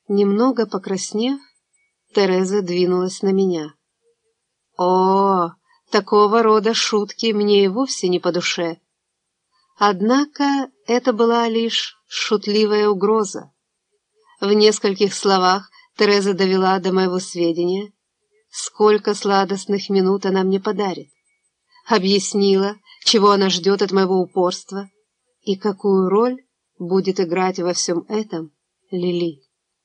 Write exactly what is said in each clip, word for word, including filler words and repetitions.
Немного покраснев, Тереза двинулась на меня. О, такого рода шутки мне и вовсе не по душе. Однако это была лишь шутливая угроза. В нескольких словах Тереза довела до моего сведения, сколько сладостных минут она мне подарит, объяснила, чего она ждет от моего упорства и какую роль будет играть во всем этом Лили.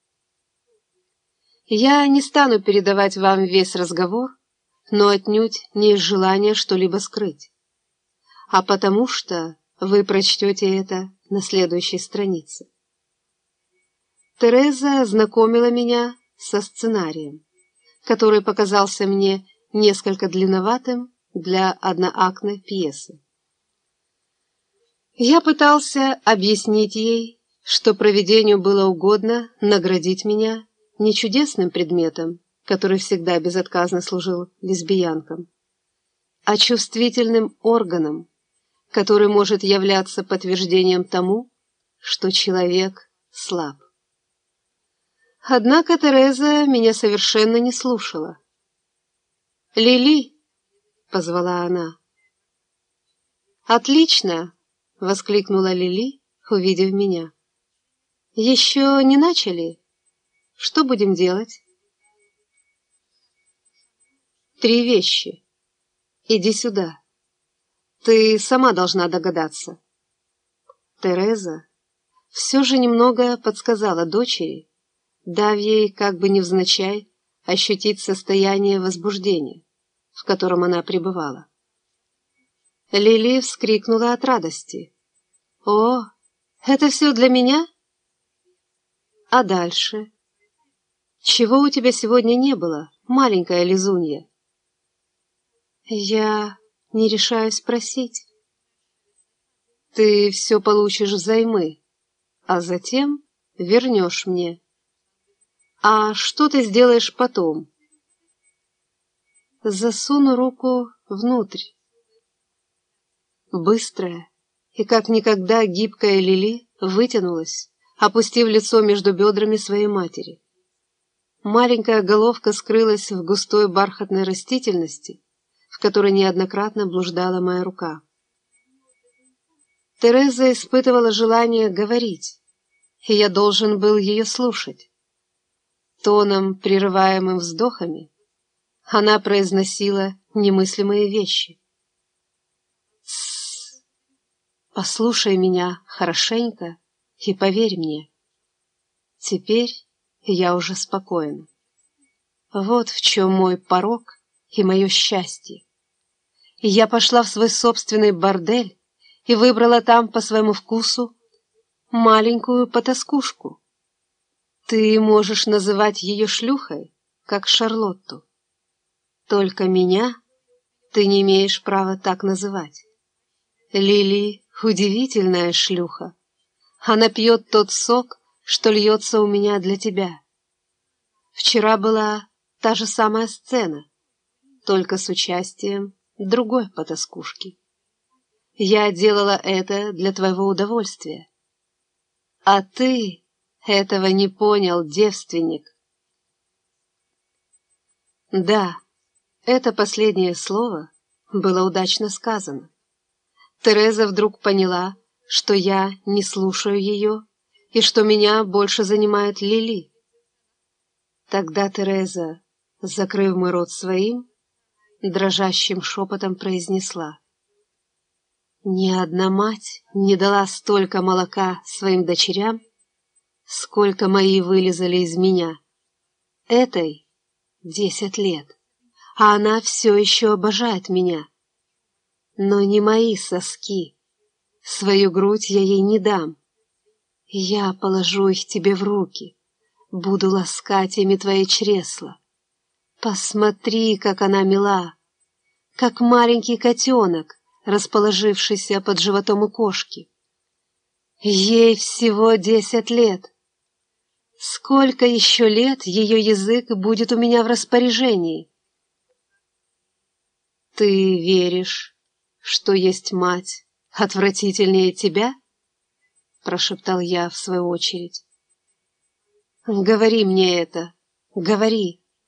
Я не стану передавать вам весь разговор, но отнюдь не из желания что-либо скрыть, а потому что вы прочтете это на следующей странице. Тереза знакомила меня со сценарием, который показался мне несколько длинноватым для одноактной пьесы. Я пытался объяснить ей, что провидению было угодно наградить меня не чудесным предметом, который всегда безотказно служил лесбиянкам, а чувствительным органом, который может являться подтверждением тому, что человек слаб. Однако Тереза меня совершенно не слушала. «Лили!» — позвала она. «Отлично!» — воскликнула Лили, увидев меня. «Еще не начали? Что будем делать?» «Три вещи. Иди сюда. Ты сама должна догадаться». Тереза все же немного подсказала дочери, дав ей, как бы невзначай, ощутить состояние возбуждения, в котором она пребывала. Лили вскрикнула от радости. «О, это все для меня? А дальше? Чего у тебя сегодня не было, маленькая лизунья?» «Я не решаюсь спросить. Ты все получишь взаймы, а затем вернешь мне. А что ты сделаешь потом?» «Засуну руку внутрь». Быстрая и как никогда гибкая Лили вытянулась, опустив лицо между бедрами своей матери. Маленькая головка скрылась в густой бархатной растительности, в которой неоднократно блуждала моя рука. Тереза испытывала желание говорить, и я должен был ее слушать. Тоном, прерываемым вздохами, она произносила немыслимые вещи. «Тссс! Послушай меня хорошенько и поверь мне. Теперь я уже спокоен. Вот в чем мой порок и мое счастье. И я пошла в свой собственный бордель и выбрала там по своему вкусу маленькую потаскушку. Ты можешь называть ее шлюхой, как Шарлотту. Только меня ты не имеешь права так называть. Лили — удивительная шлюха. Она пьет тот сок, что льется у меня для тебя. Вчера была та же самая сцена, только с участием другой потаскушки. Я делала это для твоего удовольствия. А ты этого не понял, девственник. Да, это последнее слово было удачно сказано. Тереза вдруг поняла, что я не слушаю ее и что меня больше занимает Лили. Тогда Тереза, закрыв мой рот своим, дрожащим шепотом произнесла: «Ни одна мать не дала столько молока своим дочерям, сколько мои вылезали из меня. Этой десять лет, а она все еще обожает меня. Но не мои соски, свою грудь я ей не дам. Я положу их тебе в руки, буду ласкать ими твои чресла. Посмотри, как она мила, как маленький котенок, расположившийся под животом у кошки. Ей всего десять лет. Сколько еще лет ее язык будет у меня в распоряжении? Ты веришь, что есть мать отвратительнее тебя?» — прошептал я в свою очередь. Говори мне это, говори.